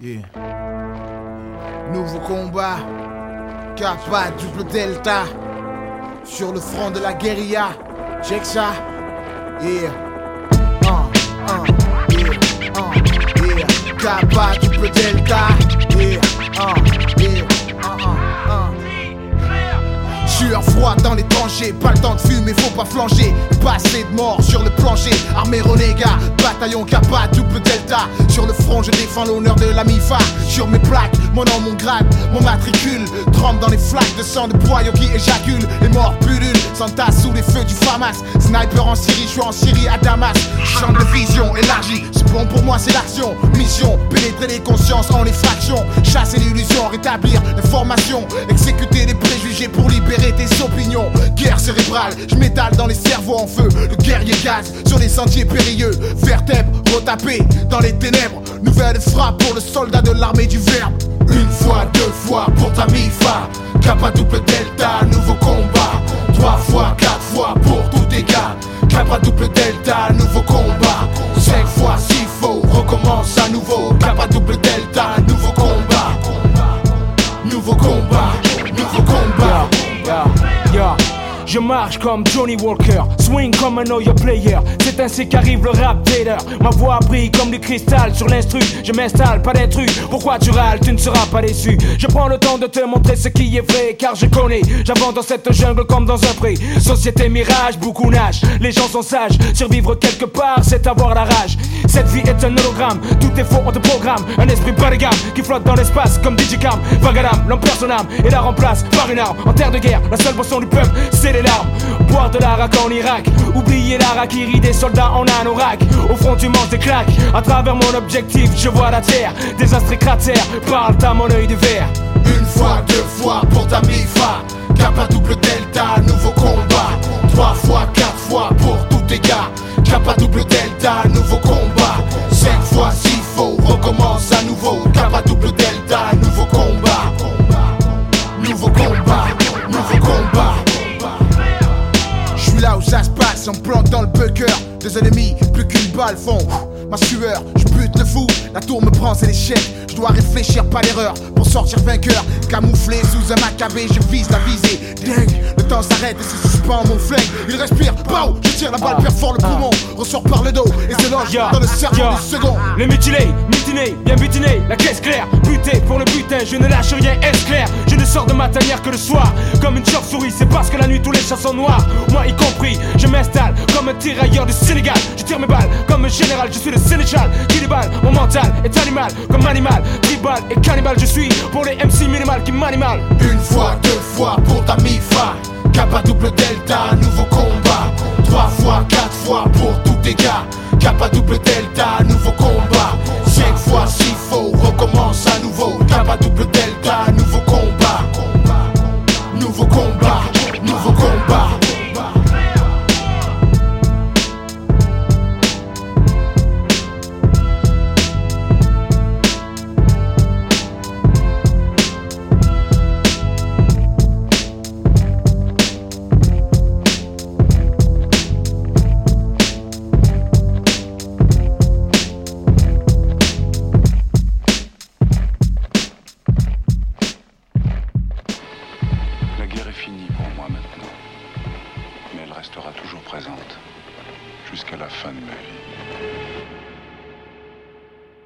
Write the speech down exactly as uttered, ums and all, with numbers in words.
Yeah. Nouveau combat, Kappa, double delta, sur le front de la guérilla, check ça, yeah, uh, uh, yeah, uh, yeah, Kappa, double delta, yeah, uh, yeah, uh, uh, uh. Sueur froide dans les tranchées, pas le temps de fumer, faut pas flancher. Passé de mort sur le plancher, armée renégat, bataillon Kappa, double delta. Sur le front je défends l'honneur de la MIFA. Sur mes plaques, mon nom, mon grade, mon matricule trempe dans les flaques de sang de boyaux qui éjaculent. Les morts pullulent, s'entassent sous les feux du Famas. Sniper en Syrie, je suis en Syrie à Damas. Champ de vision élargi, c'est bon pour moi c'est l'action. Mission, pénétrer les consciences en les fractions. Chasser l'illusion, rétablir l'information. Exécuter les préjugés pour libérer tes opinions. Guerre cérébrale, je m'étale dans les cerveaux en feu. Le guerrier gaz sur les sentiers périlleux. Vertèbres retapées dans les ténèbres. Nouvelle frappe pour le soldat de l'armée du verbe. Une fois, deux fois pour ta MIFA. Kappa double delta, nouveau combat. Trois fois, quatre fois pour tous tes gars. Kappa double delta, nouveau combat. Cinq fois s'il faut, recommence à nouveau. Kappa double delta, nouveau combat. Nouveau combat, nouveau combat. Yeah, yeah. Je marche comme Johnny Walker, swing comme un know your player. C'est ainsi qu'arrive le rap Vader. Ma voix brille comme du cristal sur l'instru. Je m'installe, pas d'intrus. Pourquoi tu râles, tu ne seras pas déçu. Je prends le temps de te montrer ce qui est vrai, car je connais. J'avance dans cette jungle comme dans un pré. Société mirage, beaucoup nagent. Les gens sont sages, survivre quelque part, c'est avoir la rage. Cette vie est un hologramme, tout est faux, on te programme. Un esprit bas de gamme, qui flotte dans l'espace comme Digicam. Vagadam, l'homme perd son âme et la remplace par une arme. En terre de guerre, la seule boisson du peuple, c'est les larmes. Boire de l'arak en Irak, oublier l'arakiri des soldats en anorak. Au front tu manges des claques, à travers mon objectif je vois la terre. Désastre et cratère, parle à mon œil de verre. Une fois, deux fois pour ta MIFA. Kappa double delta, nouveau combat. Trois fois, quatre fois pour tous tes gars. Kappa double delta, nouveau combat. Cinq fois s'il faut, recommence à nouveau. Kappa double delta, nouveau combat. Nouveau combat, nouveau combat. J'suis là où ça se passe, en plante dans le bunker. Des ennemis, plus qu'une balle font ma sueur, j'bute le fou, la tour me prend, c'est l'échec. Je dois réfléchir, pas l'erreur, pour sortir vainqueur. Camouflé sous un macabé, je vise la visée. Dingue, le temps s'arrête et se suspend mon flingue. Il respire, pow, je tire la balle, perfore le poumon. Ressort par le dos et se loge dans le cerveau du second. Les mutilés, mutinés, bien butinés, la caisse claire. Buté pour le butin, je ne lâche rien, est clair. Je ne sors de ma tanière que le soir. Comme une chauve-souris, c'est parce que la nuit tous les chats sont noirs. Moi y compris, je m'installe comme un tirailleur du Sénégal. Je tire mes balles comme un général, je suis le Sénéchal qui déballe, mon mental est animal, comme animal, tribal et cannibal. Je suis pour les M C minimal qui m'animal. Une fois, deux fois pour ta MIFA. Kappa double delta, nouveau combat. Trois fois, quatre fois pour tous tes gars. Kappa double delta, nouveau combat. Cinq fois s'il faut, recommence à nouveau. Kappa double delta, nouveau combat. Nouveau combat, nouveau combat. Restera toujours présente jusqu'à la fin de ma vie.